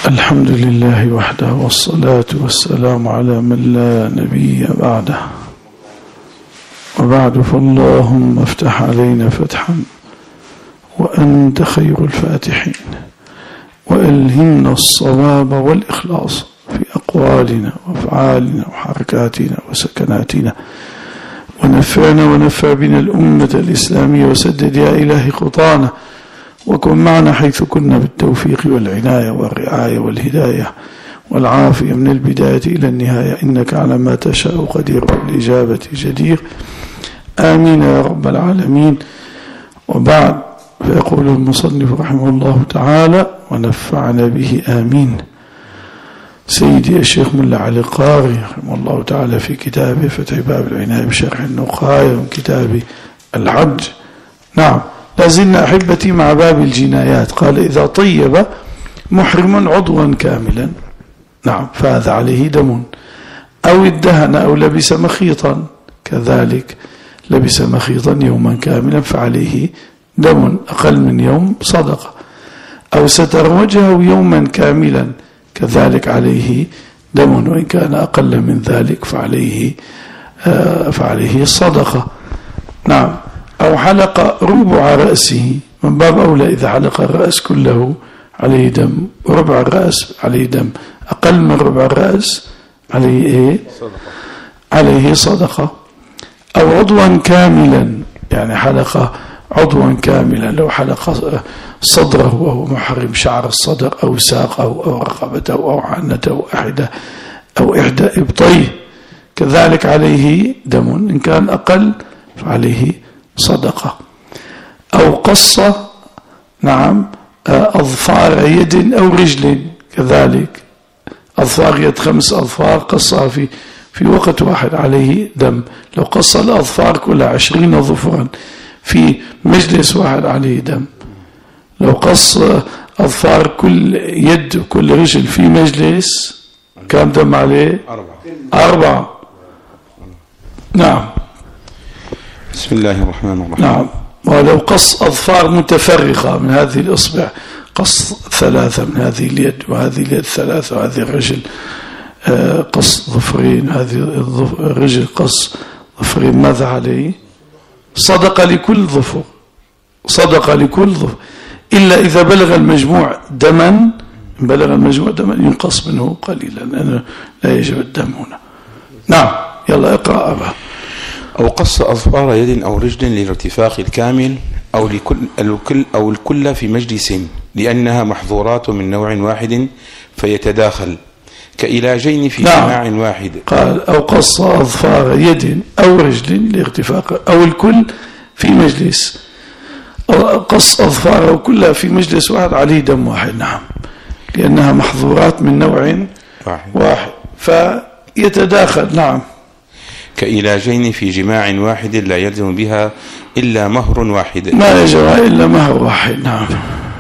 الحمد لله وحده، والصلاة والسلام على من لا نبي بعده. وبعد، فاللهم افتح علينا فتحا وأنت خير الفاتحين، وألهمنا الصواب والإخلاص في أقوالنا وأفعالنا وحركاتنا وسكناتنا، ونفعنا ونفع بنا الأمة الإسلامية، وسدد يا إلهي خطانا، وكن معنا حيث كنا بالتوفيق والعناية والرعاية والهداية والعافية من البداية إلى النهاية، إنك على ما تشاء قدير والإجابة جدير. آمين يا رب العالمين. وبعد، فيقول المصنف رحمه الله تعالى: ونفعنا به آمين. سيدي الشيخ ملا علي القاري رحمه الله تعالى في كتابه فتح باب العناية بشرح النقاية من كتاب الحج. نعم، لازلنا أحبتي مع باب الجنايات. قال: إذا طيب محرم عضوا كاملا، نعم، فهذا عليه دم، أو ادهن أو لبس مخيطا، كذلك لبس مخيطا يوما كاملا فعليه دم، أقل من يوم صدقة. أو ستر وجهه يوما كاملا، كذلك عليه دم، وإن كان أقل من ذلك فعليه صدقة. نعم. أو حلق ربع رأسه، من باب أولى إذا حلق الرأس كله عليه دم، وربع الرأس عليه دم، أقل من ربع الرأس عليه إيه؟ عليه صدقة. أو عضوا كاملا، يعني حلق عضوا كاملا، لو حلق صدره وهو محرم، شعر الصدر أو ساقه أو رقبته أو عنته أو إحدى إبطيه، كذلك عليه دم، إن كان أقل فعليه صدقة. أو قص، نعم، أظفار يد أو رجل، كذلك أظفار يد 5 أظفار قصها في وقت واحد عليه دم. لو قص الأظفار كلها 20 ظفرا في مجلس واحد عليه دم. لو قص أظفار كل يد كل رجل في مجلس، كم دم عليه؟ 4. نعم. بسم الله الرحمن الرحيم. نعم. ولو قص أظفار متفرقة من هذه الإصبع، قص 3 من هذه اليد وهذه اليد 3 وهذه الرجل قص ظفرين، هذه الرجل قص ظفرين، ماذا عليه؟ صدقة لكل ظفر، صدقة لكل ظفر، إلا إذا بلغ المجموع دما، ينقص منه قليلا، لأنه لا يجب الدم هنا. نعم. يلا اقرأ أبا. أو قص أظفار يد أو رجل للارتفاق الكامل أو الكل في مجلس، لأنها محظورات من نوع واحد فيتداخل، كإلاجين في جماع واحد. قال: أو قص أظفار يد أو رجل لارتفاق، أو الكل في مجلس، قص أظفاره كلها في مجلس واحد عليه دم واحد. نعم، لأنها محظورات من نوع واحد فيتداخل. نعم. كإلاجين في جماع واحد لا يلزم بها إلا مهر واحد، ما يجرى إلا مهر واحد. نعم.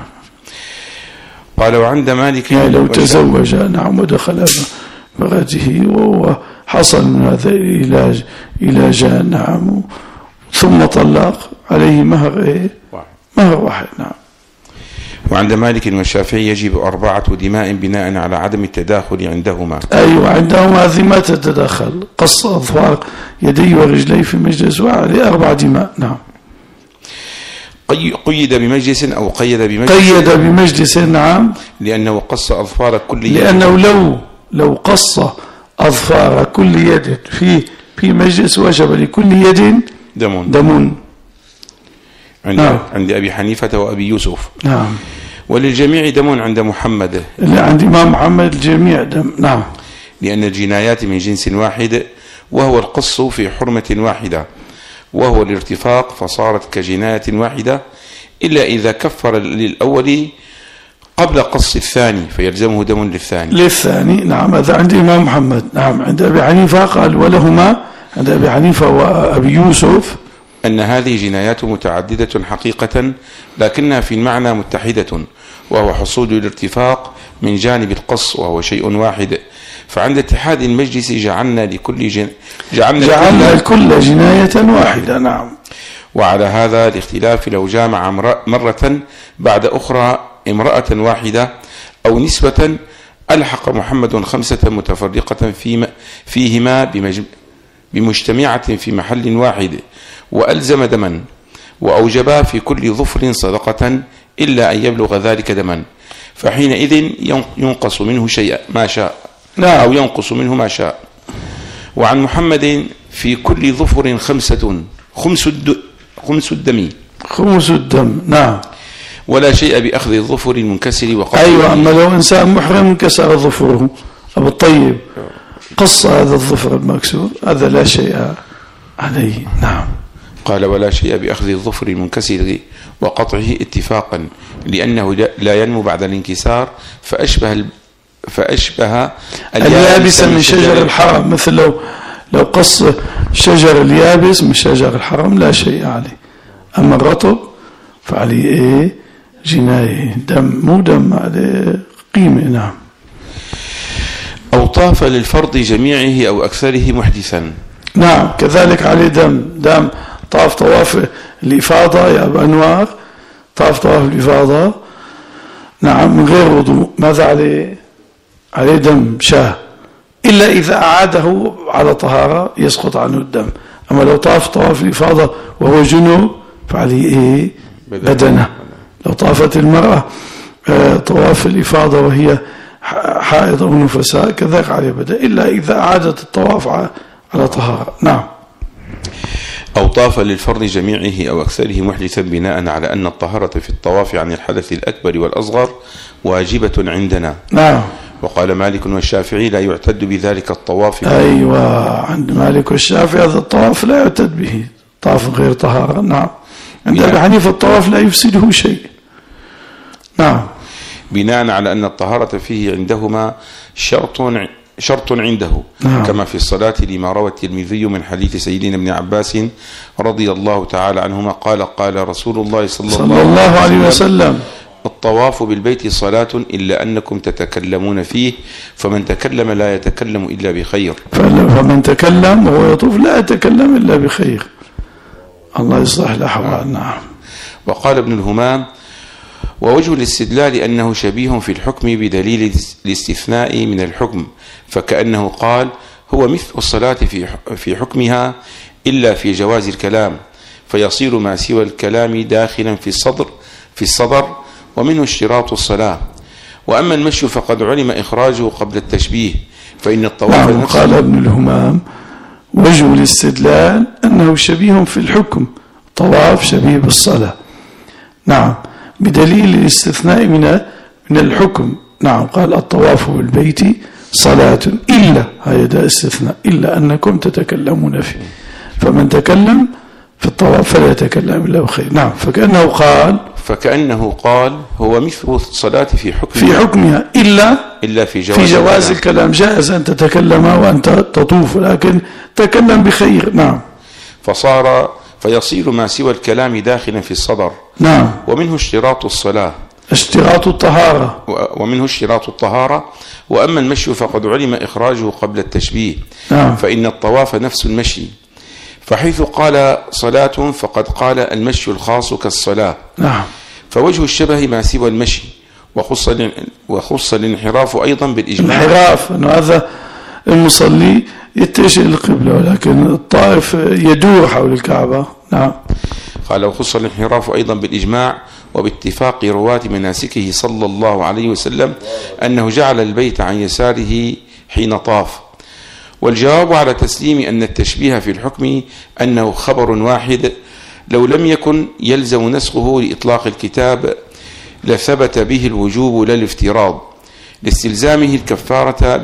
قال: وعند مالك، يعني لو تزوج، نعم، ودخل امرأته وهو حصل من هذا العلاج، نعم، ثم طلق، عليه مهر إيه؟ مهر واحد. نعم. وعند مالك والشافعي يجب 4 دماء بناء على عدم التداخل عندهما. أيوة، عندهما هذه ما تتداخل، قص أظفار يدي ورجلي في مجلس واحد 4 دماء. نعم. قيد بمجلس أو قيد بمجلس. نعم، لأنه قص أظفار كل يد، لأنه لو قص أظفار كل يد في مجلس وجب لكل يد دم. عند أبي حنيفة وأبي يوسف. نعم. وللجميع دم عند محمد، اللي عند إمام محمد الجميع دم. نعم. لأن الجنايات من جنس واحد، وهو القص في حرمة واحدة، وهو الارتفاق، فصارت كجناية واحدة، إلا إذا كفر للأول قبل قص الثاني فيلزمه دم للثاني. نعم، هذا عند إمام محمد. نعم. عند أبي حنيفة قال: ولهما، عند أبي حنيفة وأبي يوسف، أن هذه جنايات متعددة حقيقة، لكنها في المعنى متحدة، وهو حصول الارتفاق من جانب القص، وهو شيء واحد. فعند اتحاد المجلس جعلنا الكل جناية واحدة. نعم. وعلى هذا الاختلاف لو جامع مرة بعد أخرى امرأة واحدة أو نسبة ألحق محمد 5 متفرقة فيهما بمجتمعة في محل واحد، وألزم دما، وأوجب في كل ظفر صدقة إلا أن يبلغ ذلك دما، فحينئذ ينقص منه شيء ما شاء، أو ينقص منه ما شاء. وعن محمد في كل ظفر 5 خمس الدم. نعم. ولا شيء بأخذ الظفر المنكسر وقطعه. أيوة، أما لو إنسان محرم انكسر ظفره، أبو الطيب قص هذا الظفر المكسور، هذا لا شيء عليه. نعم. قال ولا شيء بأخذ الظفر المنكسر وقطعه اتفاقا، لأنه لا ينمو بعد الانكسار، فأشبه اليابس من شجر الحرم، مثل لو قص شجر اليابس من شجر الحرم لا شيء عليه، أما الرطب فعليه جناية، دم، مو دم، عليه قيمة. نعم. أو طاف للفرض جميعه أو أكثره محدثا. نعم، كذلك عليه دم طاف طواف الإفاضة يا أبو أنوار، طاف طواف الإفاضة نعم من غير وضوء، ماذا عليه دم شاه، إلا إذا أعاده على طهارة يسقط عنه الدم. أما لو طاف طواف الإفاضة وهو جنوب فعليه بدنه. لو طافت المرأة طواف الإفاضة وهي حائض أو نفساء كذلك عليه بدن، إلا إذا أعادت الطواف على طهارة. نعم. أو طاف للفرض جميعه أو أكثره محدثا، بناء على أن الطهارة في الطواف عن الحدث الأكبر والأصغر واجبة عندنا. نعم. وقال مالك والشافعي لا يعتد بذلك الطواف. أيوة، عند مالك والشافعي هذا الطواف لا يعتد به، طواف غير طهارة. نعم. عند أبي حنيفة الطواف لا يفسده شيء. نعم. بناء على أن الطهارة فيه عندهما شرط عنده. نعم. كما في الصلاة، لما روى الترمذي من حديث سيدنا ابن عباس رضي الله تعالى عنهما قال رسول الله صلى الله عليه وسلم: الطواف بالبيت صلاة إلا أنكم تتكلمون فيه، فمن تكلم لا يتكلم إلا بخير. فمن تكلم وهو يطوف لا يتكلم إلا بخير. الله يصلح الأحوال. نعم. وقال ابن الهمام: ووجه الاستدلال أنه شبيه في الحكم بدليل الاستثناء من الحكم، فكأنه قال: هو مثل الصلاة في حكمها إلا في جواز الكلام، فيصير ما سوى الكلام داخلا في الصدر، ومنه اشتراط الصلاة. وأما المشي فقد علم إخراجه قبل التشبيه، فإن الطواف. نعم. قال ابن الهمام: وجه الاستدلال أنه شبيه في الحكم، طواف شبيه بالصلاة. نعم، بدليل الاستثناء من الحكم. نعم. قال: الطواف بالبيت صلاة إلا، هذا استثناء، إلا أنكم تتكلمون فيه، فمن تكلم في الطواف فلا يتكلم إلا بخير. نعم. فكأنه قال هو مثل الصلاة في حكمها إلا في جواز الكلام. جائز أن تتكلم وأنت تطوف، لكن تكلم بخير. نعم. فيصير ما سوى الكلام داخلا في الصدر. نعم. ومنه اشتراط الصلاة، ومنه اشتراط الطهارة. وأما المشي فقد علم إخراجه قبل التشبيه. نعم. فإن الطواف نفس المشي، فحيث قال صلاة فقد قال المشي الخاص كالصلاة. نعم. فوجه الشبه ما سوى المشي، وخص الانحراف أيضا بالإجماع. الانحراف أنه هذا المصلي يتجه القبلة، ولكن الطائف يدور حول الكعبة. نعم. قال: وخص الانحراف أيضا بالإجماع وباتفاق رواة مناسكه صلى الله عليه وسلم أنه جعل البيت عن يساره حين طاف. والجواب على تسليم أن التشبيه في الحكم أنه خبر واحد، لو لم يكن يلزم نسخه لإطلاق الكتاب لثبت به الوجوب لا الافتراض، لاستلزامه الكفارة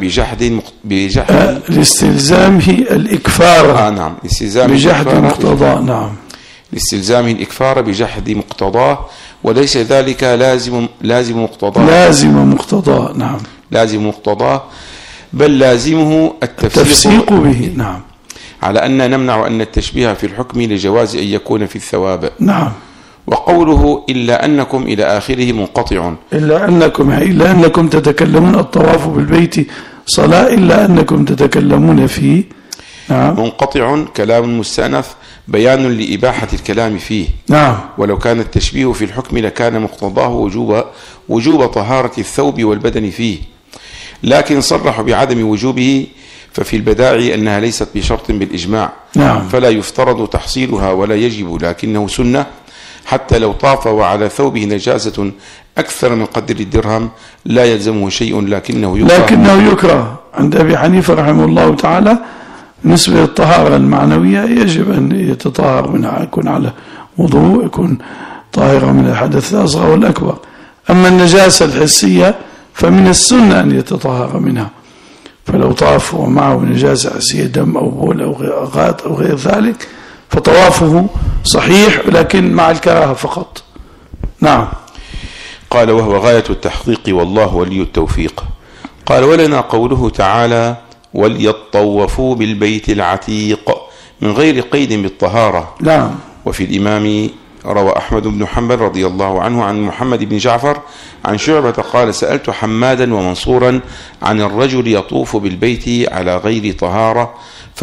لاستلزامه الإكفار. نعم. بجحد مقتضاه. نعم. لاستلزامه الإكفار بجحد مقتضاه، وليس ذلك لازم مقتضاه. نعم. لازم مقتضاه، بل لازمه التفسيق به. نعم. على أن نمنع أن التشبيه في الحكم لجواز أن يكون في الثواب. نعم. وقوله إلا أنكم إلى آخره منقطع. إلا أنكم تتكلمون الطواف بالبيت صلاة، إلا أنكم تتكلمون فيه. نعم. منقطع كلام مستأنف بيان لإباحة الكلام فيه. نعم. ولو كان التشبيه في الحكم لكان مقتضاه وجوب طهارة الثوب والبدن فيه، لكن صرحوا بعدم وجوبه، ففي البدائع أنها ليست بشرط بالإجماع، نعم. فلا يفترض تحصيلها ولا يجب، لكنه سنة. حتى لو طاف وعلى ثوبه نجاسة أكثر من قدر الدرهم لا يلزمه شيء، لكنه يكره عند أبي حنيفة رحمه الله تعالى. بالنسبة للطهارة المعنوية يجب أن يتطهر منها، يكون على وضوء، يكون طاهرة من الحدث الأصغر والأكبر. أما النجاسة الحسية فمن السنة أن يتطهر منها، فلو طاف ومعه نجاسة حسية دم أو بول أو غائط أو غير ذلك فطوافه صحيح، ولكن مع الكراهة فقط. نعم. قال وهو غاية التحقيق والله ولي التوفيق. قال ولنا قوله تعالى وليطوفوا بالبيت العتيق من غير قيد بالطهارة. نعم. وفي الإمام روى أحمد بن حنبل رضي الله عنه عن محمد بن جعفر عن شعبة قال سألت حمادا ومنصورا عن الرجل يطوف بالبيت على غير طهارة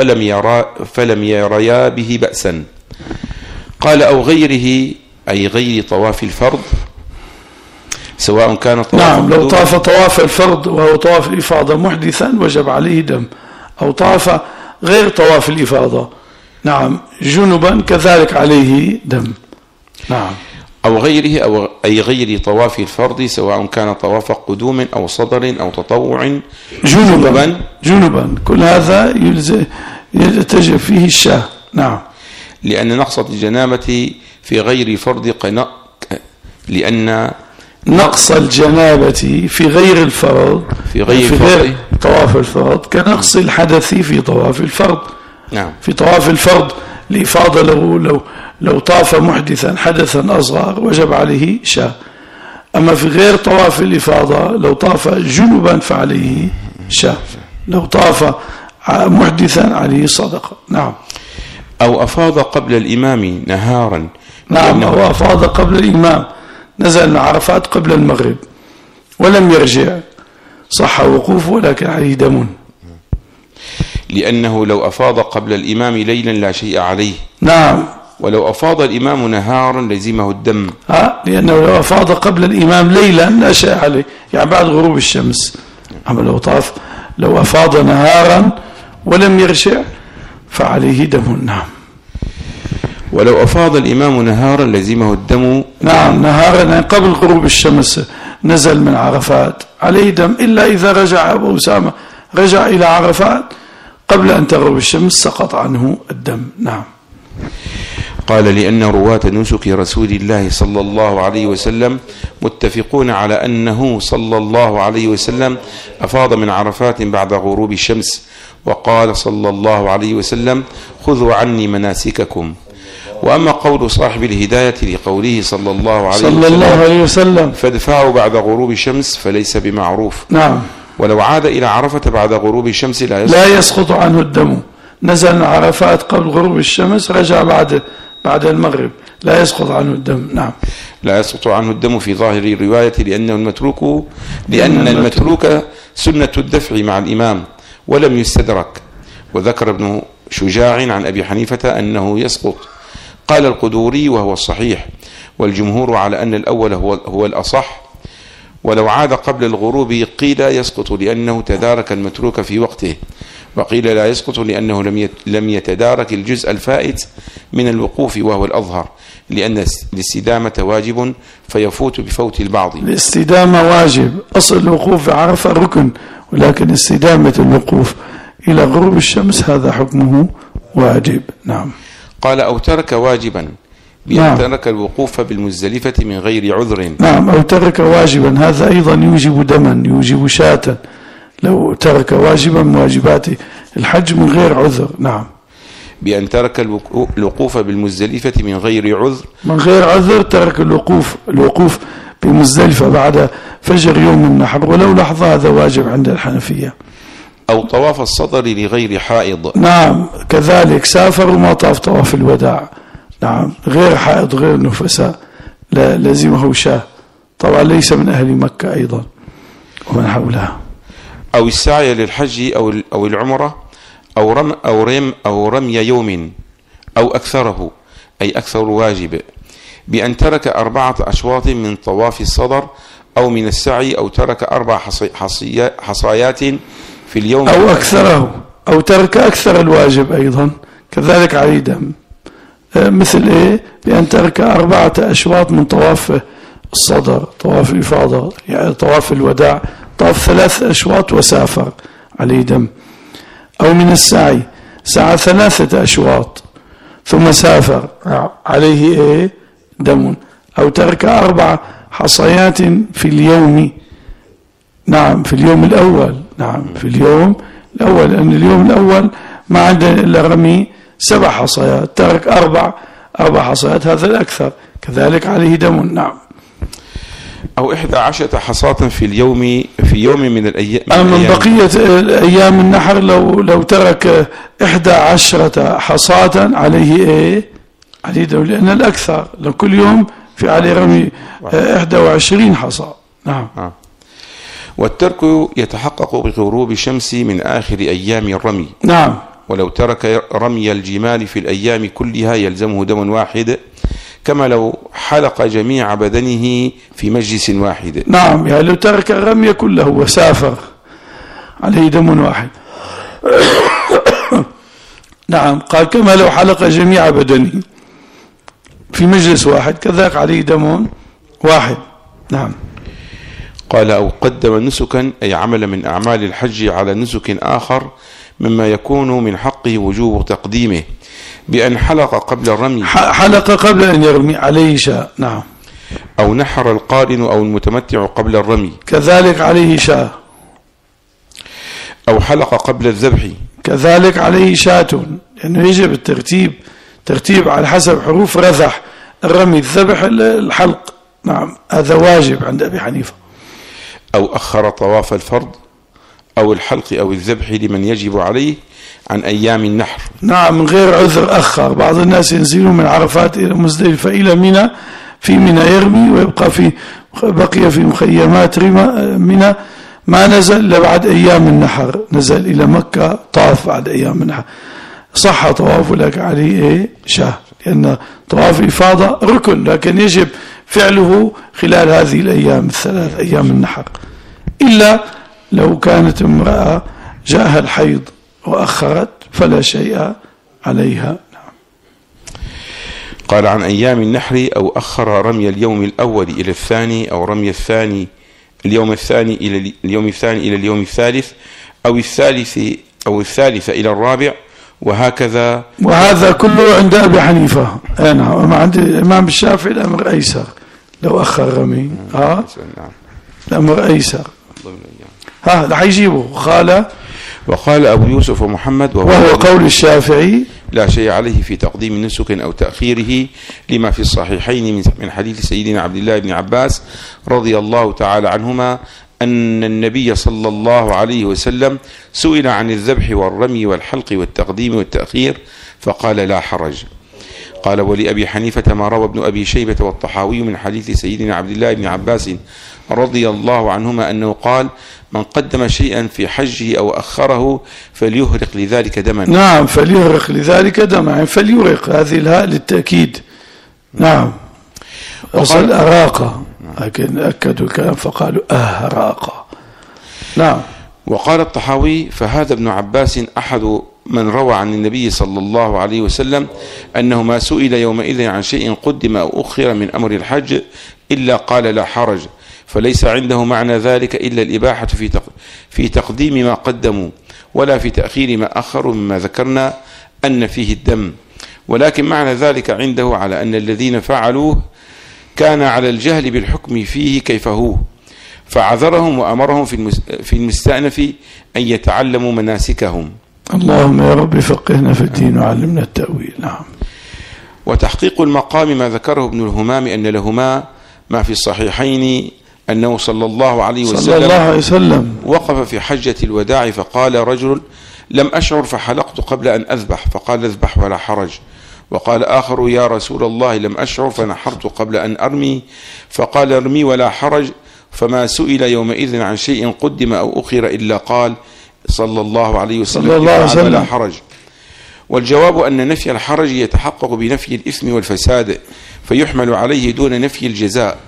فلم يريا به بأسا. قال أو غيره أي غير طواف الفرض سواء كان طواف. نعم. لو طاف طواف الفرض وهو طواف الإفاضة محدثا وجب عليه دم، أو طاف غير طواف الإفاضة نعم جنبا كذلك عليه دم. نعم. أو غيره أي غير طواف الفرض سواء كان طواف قدوم أو صدر أو تطوع جنبا كل هذا يتجب فيه الشاه. نعم. لأن نقص الجنابة في غير فرض لأن نقص الجنابة في غير الفرض في غير طواف الفرض كنقص الحدث في طواف الفرض. نعم. في طواف الفرض الإفاضة لو طاف محدثا حدثا أصغر وجب عليه شاة، أما في غير طواف الإفاضة لو طاف جنبا فعليه شاة، لو طاف محدثا عليه صدقة. نعم. أو أفاض قبل الإمام نهارا. نعم. أو أفاض قبل الإمام، نزل من عرفات قبل المغرب ولم يرجع، صح وقوفه ولكن عليه دم، لأنه لو أفاض قبل الإمام ليلا لا شيء عليه. نعم. ولو أفاض الإمام نهارا لزمه الدم. لأنه لو أفاض قبل الإمام ليلا لا شيء عليه، يعني بعد غروب الشمس. أما لو أفاض نهارا ولم يرجع فعليه دم. نعم. ولو أفاض الإمام نهارا لزمه الدم. نعم. نهارا يعني قبل غروب الشمس نزل من عرفات عليه دم، إلا إذا رجع أبو أسامة رجع إلى عرفات قبل أن تغرب الشمس سقط عنه الدم. نعم. قال لأن رواة نسك رسول الله صلى الله عليه وسلم متفقون على أنه صلى الله عليه وسلم أفاض من عرفات بعد غروب الشمس، وقال صلى الله عليه وسلم خذوا عني مناسككم. وأما قول صاحب الهداية لقوله صلى الله عليه وسلم فادفعوا بعد غروب الشمس فليس بمعروف. نعم. ولو عاد إلى عرفة بعد غروب الشمس لا يسقط عنه الدم، نزل من عرفات قبل غروب الشمس رجع بعد المغرب لا يسقط عنه الدم. نعم. لا يسقط عنه الدم في ظاهر الرواية لأن المتروك سنة الدفع مع الإمام ولم يستدرك. وذكر ابن شجاع عن أبي حنيفة أنه يسقط. قال القدوري وهو الصحيح، والجمهور على أن الأول هو الأصح. ولو عاد قبل الغروب قيل يسقط لأنه تدارك المتروك في وقته، وقيل لا يسقط لأنه لم يتدارك الجزء الفائت من الوقوف وهو الأظهر، لأن الاستدامة واجب فيفوت بفوت البعض. الاستدامة واجب، أصل الوقوف في عرفة ركن، ولكن استدامة الوقوف إلى غروب الشمس هذا حكمه واجب. نعم. قال أو ترك واجبا بأن ترك الوقوف بالمزدلفة من غير عذر. نعم. أو ترك واجبا هذا أيضا يوجب دما، يوجب شاة لو ترك واجبا من واجبات الحج من غير عذر. نعم. بأن ترك الوقوف بالمزدلفة من غير عذر ترك الوقوف بمزدلفة بعد فجر يوم النحر ولو لحظة، هذا واجب عند الحنفية. أو طواف الصدر لغير حائض. نعم. كذلك سافر وما طاف طواف الوداع. نعم. غير حائض غير نفساء لازمه شاه، طبعا ليس من أهل مكة أيضا ومن حولها. أو السعي للحج أو العمرة أو رمي يوم أو أكثره أي أكثر واجب، بأن ترك 4 أشواط من طواف الصدر أو من السعي أو ترك 4 حصايات في اليوم أو أكثره، أو ترك أكثر الواجب أيضا كذلك عليه دم. مثل إيه؟ بأن ترك 4 أشواط من طواف الصدر، طواف الإفاضة، يعني طواف الوداع، طاف 3 أشواط وسافر، عليه دم. أو من السعي، سعى 3 أشواط ثم سافر، عليه إيه؟ دم. أو ترك 4 حصيات في اليوم، نعم في اليوم الأول، نعم في اليوم الأول، لأن اليوم الأول ما عندنا إلا رمي 7 حصيات، ترك 4 حصيات، هذا الأكثر، كذلك عليه دم. نعم. أو 11 حصاة في يوم من الأيام. من بقية أيام النحر لو ترك 11 حصاة عليه إيه؟ عليه دم، لأن الأكثر لو كل يوم في عليه رمي 21 حصى. نعم. والترك يتحقق بغروب الشمس من آخر أيام الرمي. نعم. ولو ترك رمي الجمال في الأيام كلها يلزمه دم واحد، كما لو حلق جميع بدنه في مجلس واحد. نعم، يعني لو ترك الرمي كله وسافر عليه دم واحد. نعم، قال كما لو حلق جميع بدنه في مجلس واحد كذلك عليه دم واحد. نعم. قال أو قدم نسكا أي عمل من أعمال الحج على نسك آخر مما يكون من حقه وجوب تقديمه، بأن حلق قبل الرمي، حلق قبل أن يرمي عليه شاء. نعم. أو نحر القارن أو المتمتع قبل الرمي كذلك عليه شاء. أو حلق قبل الذبح كذلك عليه شاة، لأنه يجب ترتيب على حسب حروف رذح، الرمي، الذبح، الحلق. نعم، هذا واجب عند أبي حنيفة. أو أخر طواف الفرض أو الحلق أو الذبح لمن يجب عليه عن أيام النحر. نعم، من غير عذر أخر. بعض الناس ينزلون من عرفات إلى مزدلفة إلى منى، في منى يرمي ويبقى بقي في مخيمات منى، ما نزل إلا بعد أيام النحر، نزل إلى مكة طاف بعد أيام النحر، صح طوافه، لك عليه إيه؟ شاه، لأن طواف الإفاضة ركن، لكن يجب فعله خلال هذه الأيام ال3 أيام النحر، إلا لو كانت امرأة جاءها الحيض وأخرت فلا شيء عليها. نعم. قال عن أيام النحر أو أخر رمي اليوم الأول إلى الثاني، أو رمي اليوم الثاني إلى اليوم الثالث، أو الثالث إلى الرابع، وهكذا. وهذا كله عند أبي حنيفة. نعم. عند الإمام الشافعي الأمر أيسر، لو أخر رمي الأمر أيسر. هذا حيجيبه. وقال أبو يوسف ومحمد وهو قول الشافعي لا شيء عليه في تقديم نسك أو تأخيره، لما في الصحيحين من حديث سيدنا عبد الله بن عباس رضي الله تعالى عنهما أن النبي صلى الله عليه وسلم سئل عن الذبح والرمي والحلق والتقديم والتأخير فقال لا حرج. قال ولأبي حنيفة ما روى ابن أبي شيبة والطحاوي من حديث سيدنا عبد الله بن عباس رضي الله عنهما أنه قال من قدم شيئا في حجه أو أخره فليهرق لذلك دما. نعم، فليهرق لذلك دما، يعني فليهرق، هذه الهاء للتأكيد. نعم. وصل أراقة، لكن أكدوا الكلام فقالوا أهراقة. نعم. وقال الطحاوي فهذا ابن عباس أحد من روى عن النبي صلى الله عليه وسلم أنه ما سئل يومئذ عن شيء قدم أو أخر من أمر الحج إلا قال لا حرج، فليس عنده معنى ذلك إلا الإباحة في تقديم ما قدموا، ولا في تأخير ما أخروا، مما ذكرنا أن فيه الدم، ولكن معنى ذلك عنده على أن الذين فعلوه كان على الجهل بالحكم فيه كيف هو، فعذرهم وأمرهم في المستأنف أن يتعلموا مناسكهم. اللهم يا رب فقهنا في الدين وعلمنا التأويل. نعم. وتحقيق المقام ما ذكره ابن الهمام أن لهما ما في الصحيحين أنه صلى الله عليه وسلم وقف في حجة الوداع فقال رجل لم أشعر فحلقت قبل أن أذبح، فقال اذبح ولا حرج. وقال آخر يا رسول الله لم أشعر فنحرت قبل أن أرمي، فقال ارمي ولا حرج. فما سئل يومئذ عن شيء قدم أو أخر إلا قال صلى الله عليه وسلم لا حرج. والجواب أن نفي الحرج يتحقق بنفي الإثم والفساد، فيحمل عليه دون نفي الجزاء،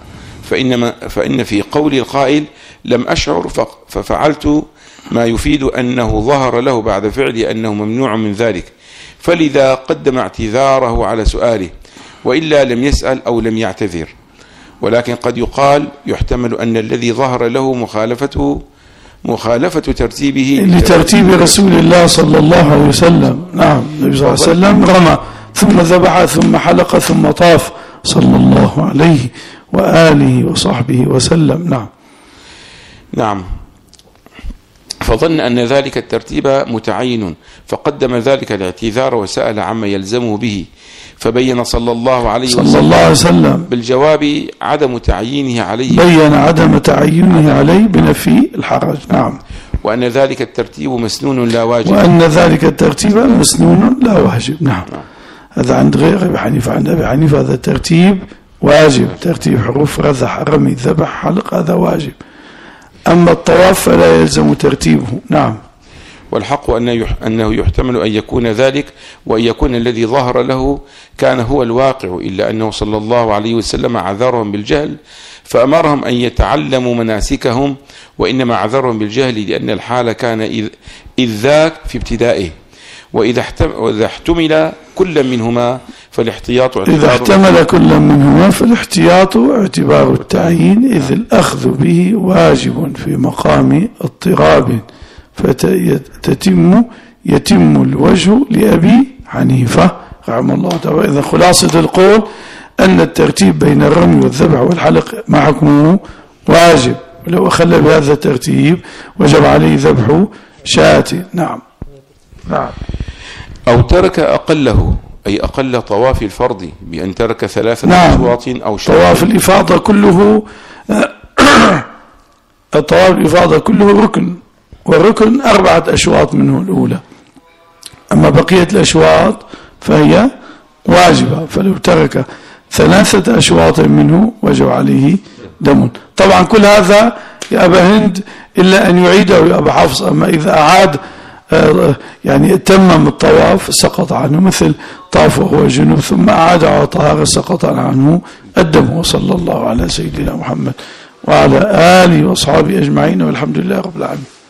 فإن في قول القائل لم أشعر ففعلت ما يفيد أنه ظهر له بعد فعله أنه ممنوع من ذلك، فلذا قدم اعتذاره على سؤاله، وإلا لم يسأل أو لم يعتذر. ولكن قد يقال يحتمل أن الذي ظهر له مخالفة ترتيبه لترتيب رسول الله صلى الله عليه وسلم. نعم، النبي صلى الله عليه وسلم رمى ثم ذبح ثم حلق ثم طاف صلى الله عليه وآله وصحبه وسلم. نعم. فظن أن ذلك الترتيب متعين فقدم ذلك الاعتذار وسأل عما يلزمه به، فبين صلى الله عليه وسلم بالجواب عدم تعيينه عليه، بين عدم تعيينه عليه بنفي الحرج. نعم. وأن ذلك الترتيب مسنون لا واجب، نعم. هذا عند غير أبي حنيفة. عند أبي حنيفة هذا الترتيب واجب، ترتيب حروف رزح رمي ذبح حلق هذا واجب، أما الطواف فلا يلزم ترتيبه. نعم. والحق أنه يحتمل أن يكون ذلك، وأن يكون الذي ظهر له كان هو الواقع، إلا أنه صلى الله عليه وسلم عذرهم بالجهل فأمرهم أن يتعلموا مناسكهم، وإنما عذرهم بالجهل لأن الحال كان إذ ذاك في ابتدائه، وإذا احتمل كل منهما فالاحتياط اعتبار التعيين، إذ الأخذ به واجب في مقام اضطراب، يتم الوجه لأبي حنيفة رحمه الله تعالى. إذا خلاصة القول أن الترتيب بين الرمي والذبح والحلق مع حكمه واجب، ولو أخل بهذا الترتيب وجب عليه ذبح شاة. نعم. أو ترك أقله، أي أقل طواف الفرض، بأن ترك 3 أشواط أو شوط. طواف الإفاضة كله الطواف الإفاضة كله ركن، والركن 4 أشواط منه الأولى، أما بقية الأشواط فهي واجبة، فلو ترك 3 أشواط منه وجب عليه دم. طبعا كل هذا يا أبا هند إلا أن يعيده يا أبا حفص، أما إذا أعاد يعني تمم الطواف سقط عنه، مثل طاف وهو جنوب ثم أعاد على طهارة سقط عنه الدم. وصلى الله على سيدنا محمد وعلى آله وأصحابه أجمعين، والحمد لله رب العالمين.